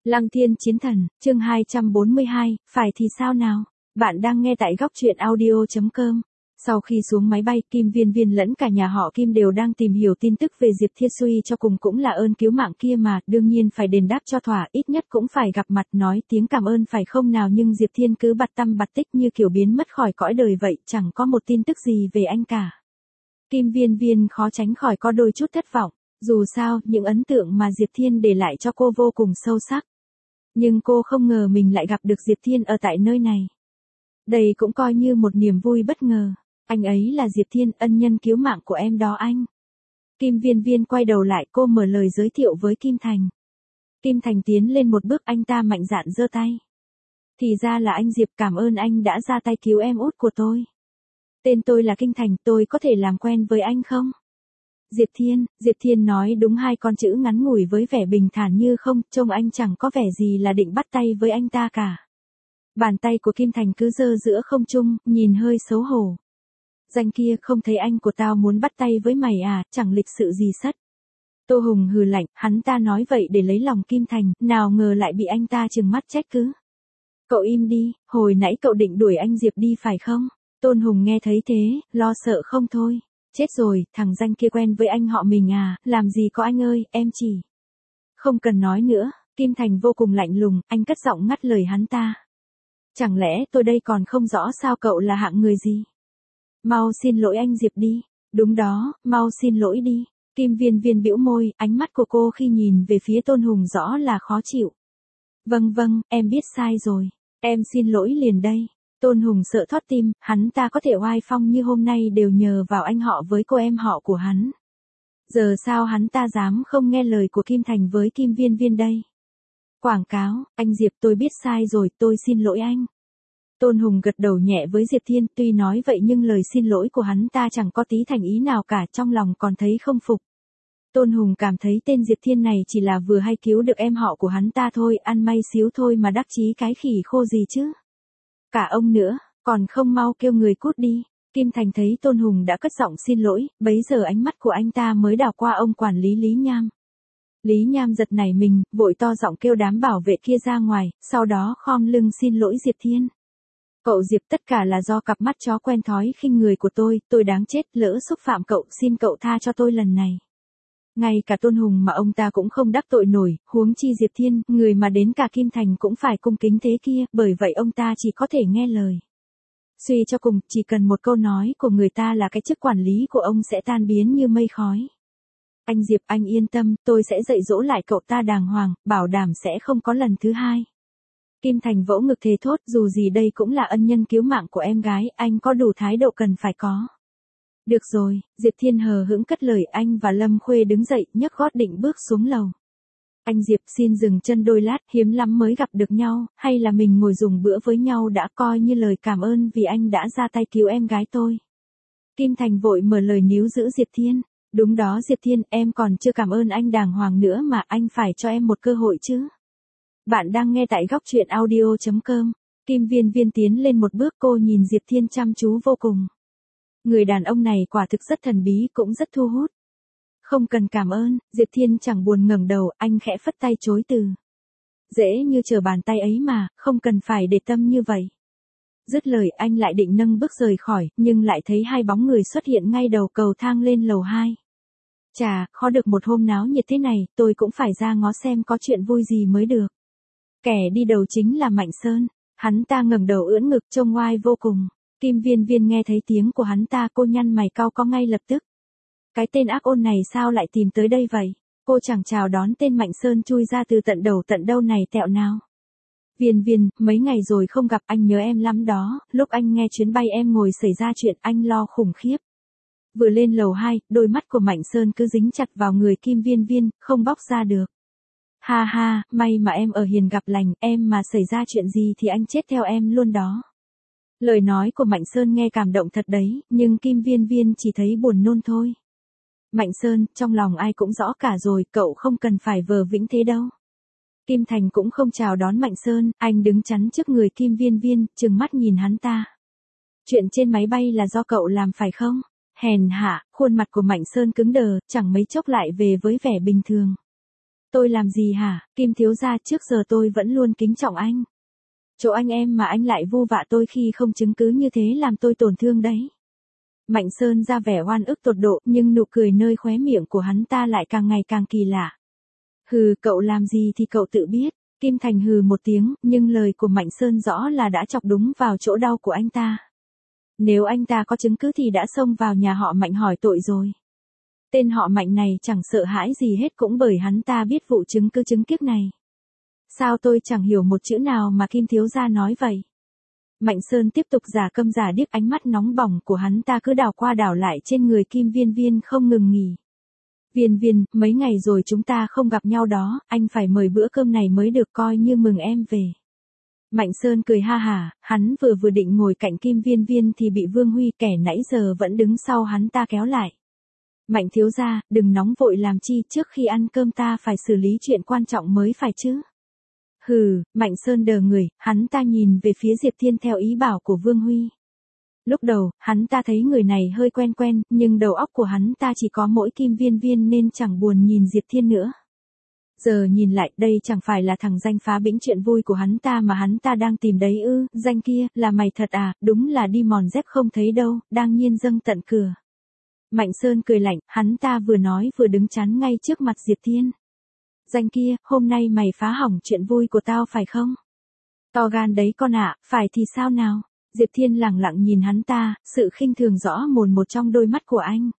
Lăng Thiên Chiến Thần, chương 242, phải thì sao nào? Bạn đang nghe tại góc truyện audio.com. Sau khi xuống máy bay, Kim Viên Viên lẫn cả nhà họ Kim đều đang tìm hiểu tin tức về Diệp Thiên, suy cho cùng cũng là ơn cứu mạng kia mà, đương nhiên phải đền đáp cho thỏa, ít nhất cũng phải gặp mặt nói tiếng cảm ơn phải không nào, nhưng Diệp Thiên cứ bặt tăm bặt tích như kiểu biến mất khỏi cõi đời vậy, chẳng có một tin tức gì về anh cả. Kim Viên Viên khó tránh khỏi có đôi chút thất vọng, dù sao, những ấn tượng mà Diệp Thiên để lại cho cô vô cùng sâu sắc. Nhưng cô không ngờ mình lại gặp được Diệp Thiên ở tại nơi này. Đây cũng coi như một niềm vui bất ngờ. Anh ấy là Diệp Thiên, ân nhân cứu mạng của em đó anh. Kim Viên Viên quay đầu lại, cô mở lời giới thiệu với Kim Thành. Kim Thành tiến lên một bước, anh ta mạnh dạn giơ tay. Thì ra là anh Diệp, cảm ơn anh đã ra tay cứu em út của tôi. Tên tôi là Kinh Thành, tôi có thể làm quen với anh không? Diệp Thiên nói đúng hai con chữ ngắn ngủi với vẻ bình thản như không, trông anh chẳng có vẻ gì là định bắt tay với anh ta cả. Bàn tay của Kim Thành cứ giơ giữa không trung, nhìn hơi xấu hổ. Danh kia, không thấy anh của tao muốn bắt tay với mày à, chẳng lịch sự gì sất. Tô Hùng hừ lạnh, hắn ta nói vậy để lấy lòng Kim Thành, nào ngờ lại bị anh ta trừng mắt trách cứ. Cậu im đi, hồi nãy cậu định đuổi anh Diệp đi phải không? Tôn Hùng nghe thấy thế, lo sợ không thôi. Chết rồi, thằng danh kia quen với anh họ mình à, làm gì có anh ơi, em chỉ. Không cần nói nữa, Kim Thành vô cùng lạnh lùng, anh cất giọng ngắt lời hắn ta. Chẳng lẽ tôi đây còn không rõ sao cậu là hạng người gì? Mau xin lỗi anh Diệp đi. Đúng đó, mau xin lỗi đi. Kim Viên Viên bĩu môi, ánh mắt của cô khi nhìn về phía Tôn Hùng rõ là khó chịu. Vâng, em biết sai rồi. Em xin lỗi liền đây. Tôn Hùng sợ thót tim, hắn ta có thể oai phong như hôm nay đều nhờ vào anh họ với cô em họ của hắn. Giờ sao hắn ta dám không nghe lời của Kim Thành với Kim Viên Viên đây? Quảng cáo, anh Diệp tôi biết sai rồi, tôi xin lỗi anh. Tôn Hùng gật đầu nhẹ với Diệp Thiên, tuy nói vậy nhưng lời xin lỗi của hắn ta chẳng có tí thành ý nào cả, trong lòng còn thấy không phục. Tôn Hùng cảm thấy tên Diệp Thiên này chỉ là vừa hay cứu được em họ của hắn ta thôi, ăn may xíu thôi mà đắc chí cái khỉ khô gì chứ. Cả ông nữa, còn không mau kêu người cút đi. Kim Thành thấy Tôn Hùng đã cất giọng xin lỗi, bấy giờ ánh mắt của anh ta mới đảo qua ông quản lý Lý Nham. Lý Nham giật nảy mình, vội to giọng kêu đám bảo vệ kia ra ngoài, sau đó khom lưng xin lỗi Diệp Thiên. Cậu Diệp, tất cả là do cặp mắt chó quen thói khinh người của tôi đáng chết, lỡ xúc phạm cậu, xin cậu tha cho tôi lần này. Ngay cả Tôn Hùng mà ông ta cũng không đắc tội nổi, huống chi Diệp Thiên, người mà đến cả Kim Thành cũng phải cung kính thế kia, bởi vậy ông ta chỉ có thể nghe lời. Suy cho cùng, chỉ cần một câu nói của người ta là cái chức quản lý của ông sẽ tan biến như mây khói. Anh Diệp, anh yên tâm, tôi sẽ dạy dỗ lại cậu ta đàng hoàng, bảo đảm sẽ không có lần thứ hai. Kim Thành vỗ ngực thề thốt, dù gì đây cũng là ân nhân cứu mạng của em gái, anh có đủ thái độ cần phải có. Được rồi, Diệp Thiên hờ hững cất lời, anh và Lâm Khuê đứng dậy, nhấc gót định bước xuống lầu. Anh Diệp xin dừng chân đôi lát, hiếm lắm mới gặp được nhau, hay là mình ngồi dùng bữa với nhau đã coi như lời cảm ơn vì anh đã ra tay cứu em gái tôi. Kim Thành vội mở lời níu giữ Diệp Thiên. Đúng đó Diệp Thiên, em còn chưa cảm ơn anh đàng hoàng nữa mà, anh phải cho em một cơ hội chứ. Bạn đang nghe tại góc truyện audio.com. Kim Viên Viên tiến lên một bước, cô nhìn Diệp Thiên chăm chú vô cùng. Người đàn ông này quả thực rất thần bí, cũng rất thu hút. Không cần cảm ơn, Diệp Thiên chẳng buồn ngẩng đầu, anh khẽ phất tay chối từ. Dễ như trở bàn tay ấy mà, không cần phải để tâm như vậy. Dứt lời anh lại định nâng bước rời khỏi, nhưng lại thấy hai bóng người xuất hiện ngay đầu cầu thang lên lầu 2. Chà, khó được một hôm náo nhiệt thế này, tôi cũng phải ra ngó xem có chuyện vui gì mới được. Kẻ đi đầu chính là Mạnh Sơn, hắn ta ngẩng đầu ưỡn ngực trông oai vô cùng. Kim Viên Viên nghe thấy tiếng của hắn ta, cô nhăn mày cau có ngay lập tức. Cái tên ác ôn này sao lại tìm tới đây vậy? Cô chẳng chào đón tên Mạnh Sơn chui ra từ tận đầu tận đâu này tẹo nào. Viên Viên, mấy ngày rồi không gặp, anh nhớ em lắm đó, lúc anh nghe chuyến bay em ngồi xảy ra chuyện anh lo khủng khiếp. Vừa lên lầu 2, đôi mắt của Mạnh Sơn cứ dính chặt vào người Kim Viên Viên, không bóc ra được. Ha ha, may mà em ở hiền gặp lành, em mà xảy ra chuyện gì thì anh chết theo em luôn đó. Lời nói của Mạnh Sơn nghe cảm động thật đấy, nhưng Kim Viên Viên chỉ thấy buồn nôn thôi. Mạnh Sơn, trong lòng ai cũng rõ cả rồi, cậu không cần phải vờ vĩnh thế đâu. Kim Thành cũng không chào đón Mạnh Sơn, anh đứng chắn trước người Kim Viên Viên, trừng mắt nhìn hắn ta. Chuyện trên máy bay là do cậu làm phải không? Hèn hạ, khuôn mặt của Mạnh Sơn cứng đờ, chẳng mấy chốc lại về với vẻ bình thường. Tôi làm gì hả, Kim thiếu gia, trước giờ tôi vẫn luôn kính trọng anh. Chỗ anh em mà anh lại vu vạ tôi khi không chứng cứ như thế làm tôi tổn thương đấy. Mạnh Sơn ra vẻ oan ức tột độ, nhưng nụ cười nơi khóe miệng của hắn ta lại càng ngày càng kỳ lạ. Hừ, cậu làm gì thì cậu tự biết. Kim Thành hừ một tiếng, nhưng lời của Mạnh Sơn rõ là đã chọc đúng vào chỗ đau của anh ta. Nếu anh ta có chứng cứ thì đã xông vào nhà họ Mạnh hỏi tội rồi. Tên họ Mạnh này chẳng sợ hãi gì hết cũng bởi hắn ta biết vụ chứng cứ chứng kiếp này. Sao tôi chẳng hiểu một chữ nào mà Kim thiếu gia nói vậy? Mạnh Sơn tiếp tục giả câm giả điếc, ánh mắt nóng bỏng của hắn ta cứ đảo qua đảo lại trên người Kim Viên Viên không ngừng nghỉ. Viên Viên, mấy ngày rồi chúng ta không gặp nhau đó, anh phải mời bữa cơm này mới được, coi như mừng em về. Mạnh Sơn cười ha hả, hắn vừa định ngồi cạnh Kim Viên Viên thì bị Vương Huy kẻ nãy giờ vẫn đứng sau hắn ta kéo lại. Mạnh thiếu gia, đừng nóng vội làm chi, trước khi ăn cơm ta phải xử lý chuyện quan trọng mới phải chứ. Hừ, Mạnh Sơn đờ người, hắn ta nhìn về phía Diệp Thiên theo ý bảo của Vương Huy. Lúc đầu, hắn ta thấy người này hơi quen quen, nhưng đầu óc của hắn ta chỉ có mỗi Kim Viên Viên nên chẳng buồn nhìn Diệp Thiên nữa. Giờ nhìn lại, đây chẳng phải là thằng danh phá bĩnh chuyện vui của hắn ta mà hắn ta đang tìm đấy ư, danh kia, là mày thật à, đúng là đi mòn dép không thấy đâu, đang nhiên dâng tận cửa. Mạnh Sơn cười lạnh, hắn ta vừa nói vừa đứng chắn ngay trước mặt Diệp Thiên. Danh kia, hôm nay mày phá hỏng chuyện vui của tao phải không? To gan đấy con ạ, phải thì sao nào? Diệp Thiên lẳng lặng nhìn hắn ta, sự khinh thường rõ mồn một trong đôi mắt của anh.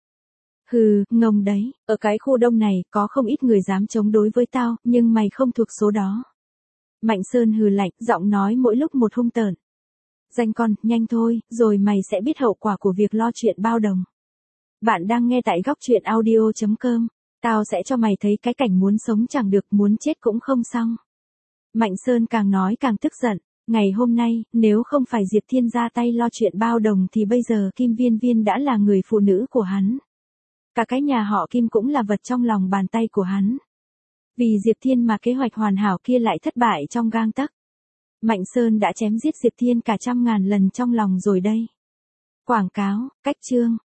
Hừ, ngông đấy, ở cái khu đông này có không ít người dám chống đối với tao, nhưng mày không thuộc số đó. Mạnh Sơn hừ lạnh, giọng nói mỗi lúc một hung tợn. Danh con, nhanh thôi, rồi mày sẽ biết hậu quả của việc lo chuyện bao đồng. Bạn đang nghe tại góc truyện audio.com. Tao sẽ cho mày thấy cái cảnh muốn sống chẳng được, muốn chết cũng không xong. Mạnh Sơn càng nói càng tức giận. Ngày hôm nay, nếu không phải Diệp Thiên ra tay lo chuyện bao đồng thì bây giờ Kim Viên Viên đã là người phụ nữ của hắn. Cả cái nhà họ Kim cũng là vật trong lòng bàn tay của hắn. Vì Diệp Thiên mà kế hoạch hoàn hảo kia lại thất bại trong gang tấc. Mạnh Sơn đã chém giết Diệp Thiên cả trăm ngàn lần trong lòng rồi đây. Quảng cáo, cách chương.